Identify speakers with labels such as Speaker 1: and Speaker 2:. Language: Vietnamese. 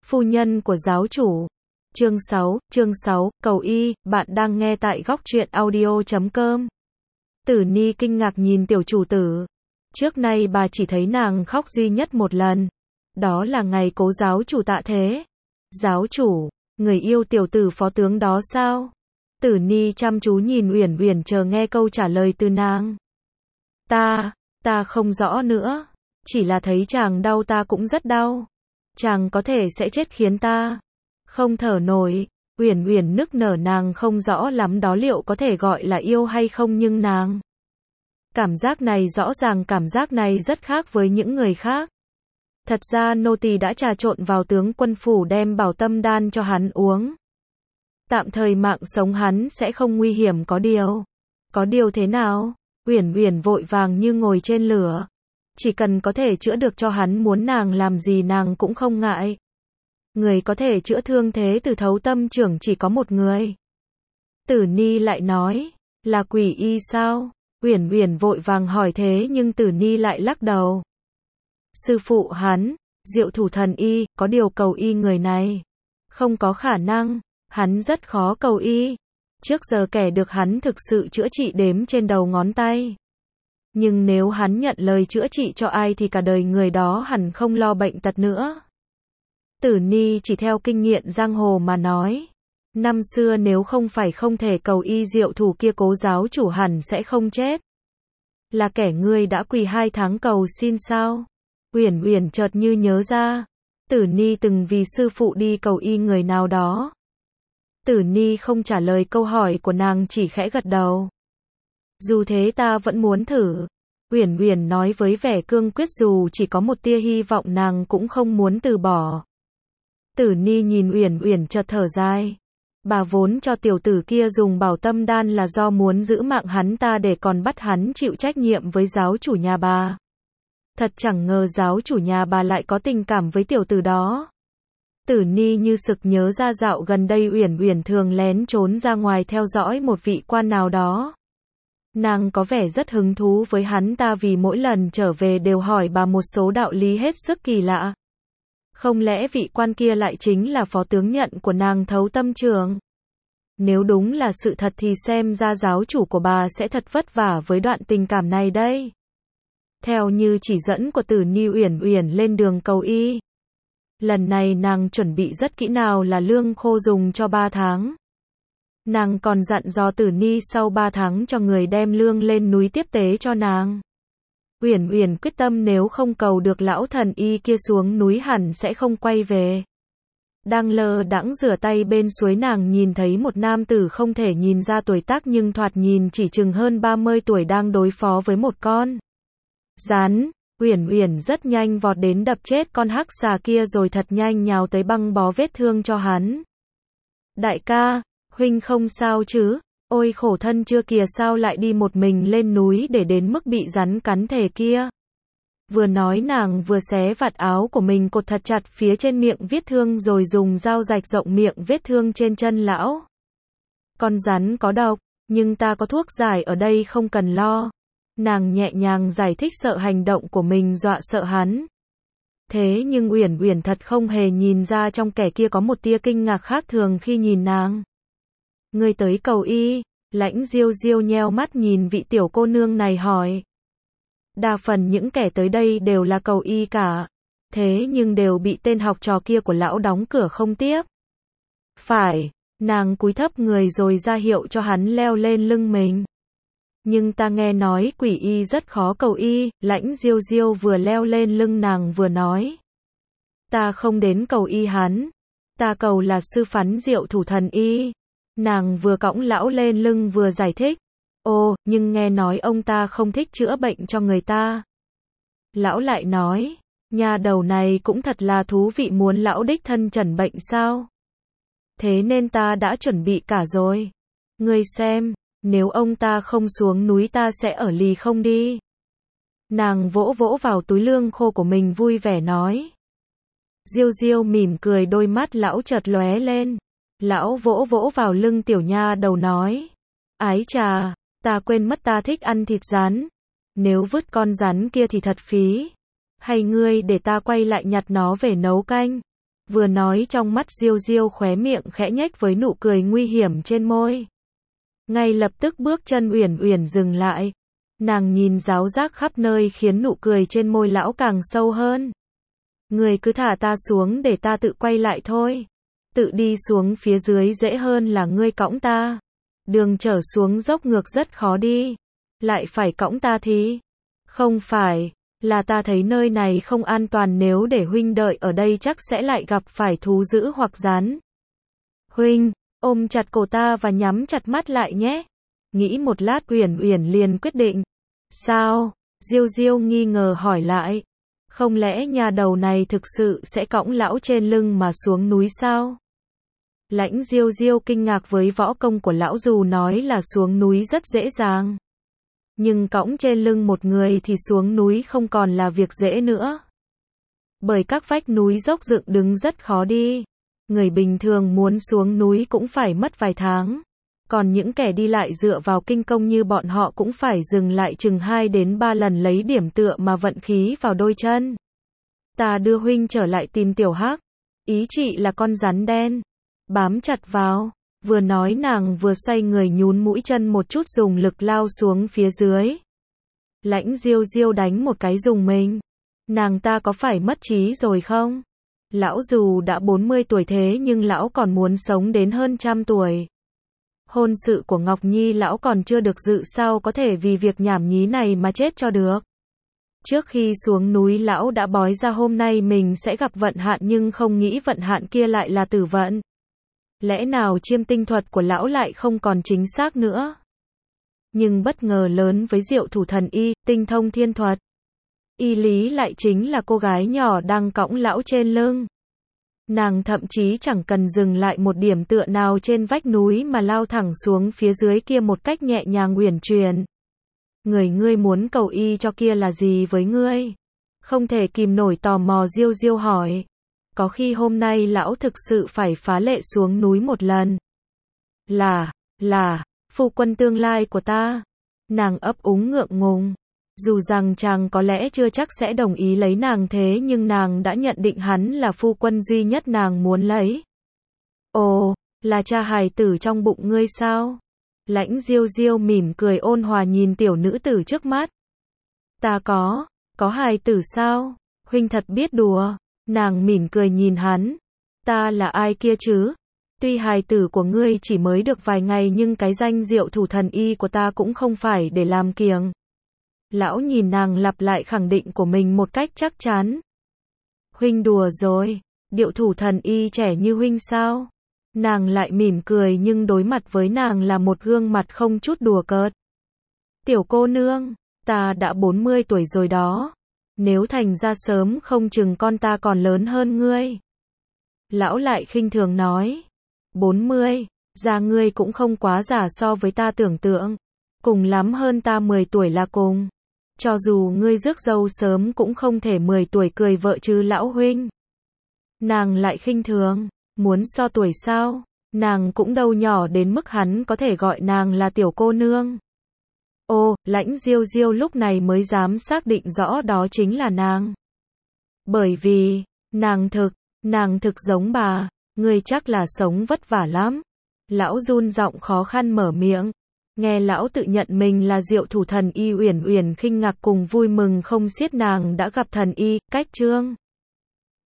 Speaker 1: Phu nhân của giáo chủ. Chương 6, cầu y, bạn đang nghe tại góc truyện audio.com. Tử Ni kinh ngạc nhìn tiểu chủ tử. Trước nay bà chỉ thấy nàng khóc duy nhất một lần. Đó là ngày cố giáo chủ tạ thế. Giáo chủ, người yêu tiểu tử phó tướng đó sao? Tử Ni chăm chú nhìn Uyển Uyển chờ nghe câu trả lời từ nàng. Ta không rõ nữa. Chỉ là thấy chàng đau ta cũng rất đau. Chàng có thể sẽ chết khiến ta không thở nổi. Uyển Uyển nức nở, nàng không rõ lắm đó liệu có thể gọi là yêu hay không, nhưng nàng cảm giác này rõ ràng cảm giác này rất khác với những người khác. Thật ra nô tỳ đã trà trộn vào tướng quân phủ đem bảo tâm đan cho hắn uống. Tạm thời mạng sống hắn sẽ không nguy hiểm. Có điều thế nào? Uyển Uyển vội vàng như ngồi trên lửa. Chỉ cần có thể chữa được cho hắn, muốn nàng làm gì nàng cũng không ngại. Người có thể chữa thương thế từ thấu tâm trưởng chỉ có một người. Tử Ni lại nói, là quỷ y sao? Uyển Uyển vội vàng hỏi thế nhưng Tử Ni lại lắc đầu. Sư phụ hắn, Diệu Thủ thần y, có điều cầu y người này không có khả năng, hắn rất khó cầu y. Trước giờ kẻ được hắn thực sự chữa trị đếm trên đầu ngón tay. Nhưng nếu hắn nhận lời chữa trị cho ai thì cả đời người đó hẳn không lo bệnh tật nữa. Tử Ni chỉ theo kinh nghiệm giang hồ mà nói. Năm xưa nếu không phải không thể cầu y, Diệu Thủ kia cố giáo chủ hẳn sẽ không chết. Là kẻ ngươi đã quỳ 2 tháng cầu xin sao? Uyển Uyển chợt như nhớ ra. Tử Ni từng vì sư phụ đi cầu y người nào đó. Tử Ni không trả lời câu hỏi của nàng, chỉ khẽ gật đầu. Dù thế ta vẫn muốn thử. Uyển Uyển nói với vẻ cương quyết, dù chỉ có một tia hy vọng nàng cũng không muốn từ bỏ. Tử Ni nhìn Uyển Uyển chợt thở dài. Bà vốn cho tiểu tử kia dùng bảo tâm đan là do muốn giữ mạng hắn ta để còn bắt hắn chịu trách nhiệm với giáo chủ nhà bà. Thật chẳng ngờ giáo chủ nhà bà lại có tình cảm với tiểu tử đó. Tử Ni như sực nhớ ra dạo gần đây Uyển Uyển thường lén trốn ra ngoài theo dõi một vị quan nào đó. Nàng có vẻ rất hứng thú với hắn ta vì mỗi lần trở về đều hỏi bà một số đạo lý hết sức kỳ lạ. Không lẽ vị quan kia lại chính là phó tướng nhận của nàng thấu tâm trưởng? Nếu đúng là sự thật thì xem ra giáo chủ của bà sẽ thật vất vả với đoạn tình cảm này đây. Theo như chỉ dẫn của Tử Ni, Uyển Uyển lên đường cầu y. Lần này nàng chuẩn bị rất kỹ, nào là lương khô dùng cho 3 tháng. Nàng còn dặn dò Tử Ni sau 3 tháng cho người đem lương lên núi tiếp tế cho nàng. Uyển Uyển quyết tâm nếu không cầu được lão thần y kia xuống núi hẳn sẽ không quay về. Đang lơ đãng rửa tay bên suối, nàng nhìn thấy một nam tử không thể nhìn ra tuổi tác nhưng thoạt nhìn chỉ chừng hơn 30 tuổi đang đối phó với một con rắn. Uyển Uyển rất nhanh vọt đến đập chết con hắc xà kia rồi thật nhanh nhào tới băng bó vết thương cho hắn. Đại ca, huynh không sao chứ? Ôi khổ thân chưa kìa, sao lại đi một mình lên núi để đến mức bị rắn cắn thể kia? Vừa nói nàng vừa xé vạt áo của mình cột thật chặt phía trên miệng vết thương rồi dùng dao rạch rộng miệng vết thương trên chân lão. Con rắn có độc, nhưng ta có thuốc giải ở đây không cần lo. Nàng nhẹ nhàng giải thích, sợ hành động của mình dọa sợ hắn. Thế nhưng Uyển Uyển thật không hề nhìn ra trong kẻ kia có một tia kinh ngạc khác thường khi nhìn nàng. Ngươi tới cầu y? Lãnh Diêu Diêu nheo mắt nhìn vị tiểu cô nương này hỏi. Đa phần những kẻ tới đây đều là cầu y cả. Thế nhưng đều bị tên học trò kia của lão đóng cửa không tiếp. Phải, nàng cúi thấp người rồi ra hiệu cho hắn leo lên lưng mình. Nhưng ta nghe nói quỷ y rất khó cầu y. Lãnh Diêu Diêu vừa leo lên lưng nàng vừa nói. Ta không đến cầu y hắn. Ta cầu là sư phán Diệu Thủ thần y. Nàng vừa cõng lão lên lưng vừa giải thích. Ồ, nhưng nghe nói ông ta không thích chữa bệnh cho người ta. Lão lại nói, nhà đầu này cũng thật là thú vị, muốn lão đích thân chẩn bệnh sao? Thế nên ta đã chuẩn bị cả rồi. Ngươi xem, nếu ông ta không xuống núi ta sẽ ở lì không đi. Nàng vỗ vỗ vào túi lương khô của mình vui vẻ nói. Diêu Diêu mỉm cười, đôi mắt lão chợt lóe lên. Lão vỗ vỗ vào lưng tiểu nha đầu nói. Ái chà, ta quên mất ta thích ăn thịt rắn. Nếu vứt con rắn kia thì thật phí. Hay ngươi để ta quay lại nhặt nó về nấu canh. Vừa nói trong mắt Diêu Diêu khóe miệng khẽ nhếch với nụ cười nguy hiểm trên môi. Ngay lập tức bước chân Uyển Uyển dừng lại. Nàng nhìn ráo rác khắp nơi khiến nụ cười trên môi lão càng sâu hơn. Người cứ thả ta xuống để ta tự quay lại thôi. Tự đi xuống phía dưới dễ hơn là ngươi cõng ta. Đường trở xuống dốc ngược rất khó đi. Lại phải cõng ta thì. Không phải, là ta thấy nơi này không an toàn, nếu để huynh đợi ở đây chắc sẽ lại gặp phải thú dữ hoặc rắn. Huynh, ôm chặt cổ ta và nhắm chặt mắt lại nhé. Nghĩ một lát Uyển Uyển liền quyết định. Sao? Diêu Diêu nghi ngờ hỏi lại. Không lẽ nhà đầu này thực sự sẽ cõng lão trên lưng mà xuống núi sao? Lãnh Diêu Diêu kinh ngạc với võ công của lão, dù nói là xuống núi rất dễ dàng. Nhưng cõng trên lưng một người thì xuống núi không còn là việc dễ nữa. Bởi các vách núi dốc dựng đứng rất khó đi. Người bình thường muốn xuống núi cũng phải mất vài tháng. Còn những kẻ đi lại dựa vào kinh công như bọn họ cũng phải dừng lại chừng 2 đến 3 lần lấy điểm tựa mà vận khí vào đôi chân. Ta đưa huynh trở lại tìm Tiểu Hắc. Ý chị là con rắn đen. Bám chặt vào. Vừa nói nàng vừa xoay người nhún mũi chân một chút dùng lực lao xuống phía dưới. Lãnh Diêu Diêu đánh một cái rùng mình. Nàng ta có phải mất trí rồi không? Lão dù đã 40 tuổi thế nhưng lão còn muốn sống đến hơn 100 tuổi. Hôn sự của Ngọc Nhi lão còn chưa được dự, sao có thể vì việc nhảm nhí này mà chết cho được. Trước khi xuống núi lão đã bói ra hôm nay mình sẽ gặp vận hạn, nhưng không nghĩ vận hạn kia lại là tử vận. Lẽ nào chiêm tinh thuật của lão lại không còn chính xác nữa? Nhưng bất ngờ lớn với Diệu Thủ Thần Y, tinh thông thiên thuật. Y lý lại chính là cô gái nhỏ đang cõng lão trên lưng. Nàng thậm chí chẳng cần dừng lại một điểm tựa nào trên vách núi mà lao thẳng xuống phía dưới kia một cách nhẹ nhàng uyển chuyển. Người ngươi muốn cầu y cho kia là gì với ngươi? Không thể kìm nổi tò mò Diêu Diêu hỏi. Có khi hôm nay lão thực sự phải phá lệ xuống núi một lần. Là, phu quân tương lai của ta. Nàng ấp úng ngượng ngùng. Dù rằng chàng có lẽ chưa chắc sẽ đồng ý lấy nàng, thế nhưng nàng đã nhận định hắn là phu quân duy nhất nàng muốn lấy. Ồ, là cha hài tử trong bụng ngươi sao? Lãnh Diêu Diêu mỉm cười ôn hòa nhìn tiểu nữ tử trước mắt. Ta có hài tử sao? Huynh thật biết đùa. Nàng mỉm cười nhìn hắn. Ta là ai kia chứ? Tuy hài tử của ngươi chỉ mới được vài ngày nhưng cái danh Diệu Thủ Thần Y của ta cũng không phải để làm kiêng. Lão nhìn nàng lặp lại khẳng định của mình một cách chắc chắn. Huynh đùa rồi, Diệu Thủ Thần Y trẻ như huynh sao? Nàng lại mỉm cười nhưng đối mặt với nàng là một gương mặt không chút đùa cợt. Tiểu cô nương, ta đã 40 tuổi rồi đó. Nếu thành ra sớm không chừng con ta còn lớn hơn ngươi. Lão lại khinh thường nói. 40, già ngươi cũng không quá già so với ta tưởng tượng. Cùng lắm hơn ta 10 tuổi là cùng. Cho dù ngươi rước dâu sớm cũng không thể 10 tuổi cưới vợ chứ lão huynh. Nàng lại khinh thường. Muốn so tuổi sao? Nàng cũng đâu nhỏ đến mức hắn có thể gọi nàng là tiểu cô nương. Ô, Lãnh Diêu Diêu lúc này mới dám xác định rõ đó chính là nàng. Bởi vì, nàng thực giống bà, ngươi chắc là sống vất vả lắm. Lão run giọng khó khăn mở miệng. Nghe lão tự nhận mình là Diệu Thủ Thần Y, Uyển Uyển khinh ngạc cùng vui mừng không xiết, nàng đã gặp thần y, cách chương.